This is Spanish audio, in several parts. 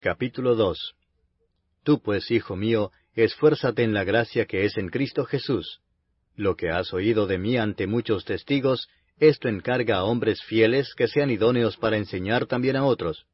Capítulo 2. Tú pues, hijo mío, esfuérzate en la gracia que es en Cristo Jesús. Lo que has oído de mí ante muchos testigos, esto encarga a hombres fieles que sean idóneos para enseñar también a otros.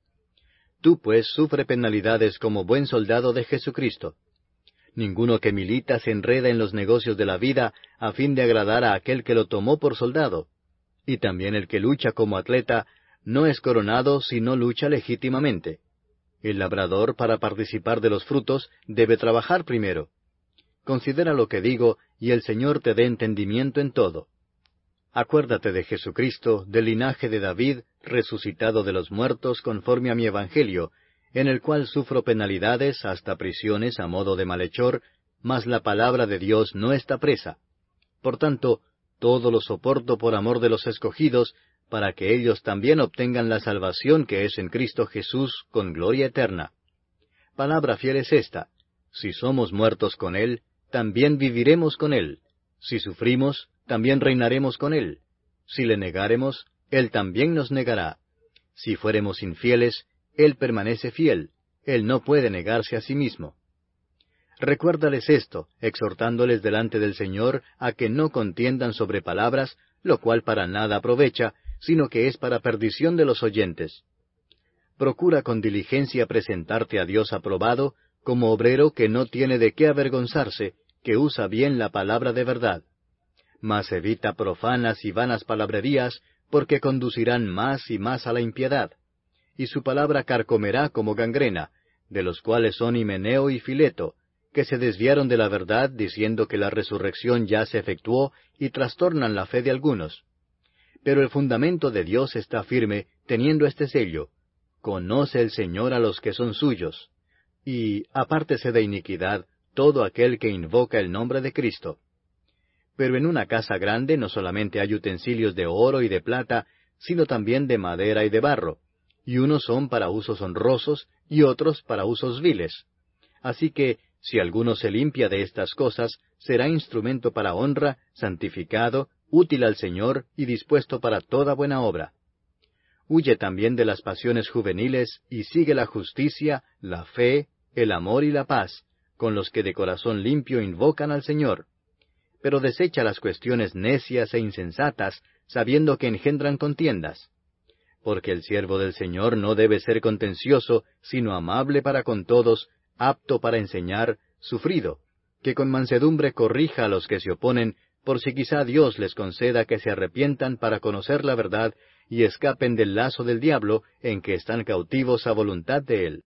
Tú pues sufre penalidades como buen soldado de Jesucristo. Ninguno que milita se enreda en los negocios de la vida a fin de agradar a aquel que lo tomó por soldado. Y también el que lucha como atleta no es coronado si no lucha legítimamente. El labrador, para participar de los frutos, debe trabajar primero. Considera lo que digo, y el Señor te dé entendimiento en todo. Acuérdate de Jesucristo, del linaje de David, resucitado de los muertos conforme a mi evangelio, en el cual sufro penalidades hasta prisiones a modo de malhechor, mas la palabra de Dios no está presa. Por tanto, todo lo soporto por amor de los escogidos, para que ellos también obtengan la salvación que es en Cristo Jesús con gloria eterna. Palabra fiel es esta: si somos muertos con Él, también viviremos con Él. Si sufrimos, también reinaremos con Él. Si le negáremos, Él también nos negará. Si fuéremos infieles, Él permanece fiel. Él no puede negarse a sí mismo. Recuérdales esto, exhortándoles delante del Señor a que no contiendan sobre palabras, lo cual para nada aprovecha, sino que es para perdición de los oyentes. Procura con diligencia presentarte a Dios aprobado, como obrero que no tiene de qué avergonzarse, que usa bien la palabra de verdad. Mas evita profanas y vanas palabrerías, porque conducirán más y más a la impiedad. Y su palabra carcomerá como gangrena, de los cuales son Himeneo y Fileto, que se desviaron de la verdad diciendo que la resurrección ya se efectuó y trastornan la fe de algunos. Pero el fundamento de Dios está firme, teniendo este sello: conoce el Señor a los que son suyos. Y apártese de iniquidad todo aquel que invoca el nombre de Cristo. Pero en una casa grande no solamente hay utensilios de oro y de plata, sino también de madera y de barro, y unos son para usos honrosos y otros para usos viles. Así que, si alguno se limpia de estas cosas, será instrumento para honra, santificado, útil al Señor y dispuesto para toda buena obra. Huye también de las pasiones juveniles y sigue la justicia, la fe, el amor y la paz, con los que de corazón limpio invocan al Señor. Pero desecha las cuestiones necias e insensatas, sabiendo que engendran contiendas. Porque el siervo del Señor no debe ser contencioso, sino amable para con todos, apto para enseñar, sufrido, que con mansedumbre corrija a los que se oponen, por si quizá Dios les conceda que se arrepientan para conocer la verdad y escapen del lazo del diablo en que están cautivos a voluntad de él.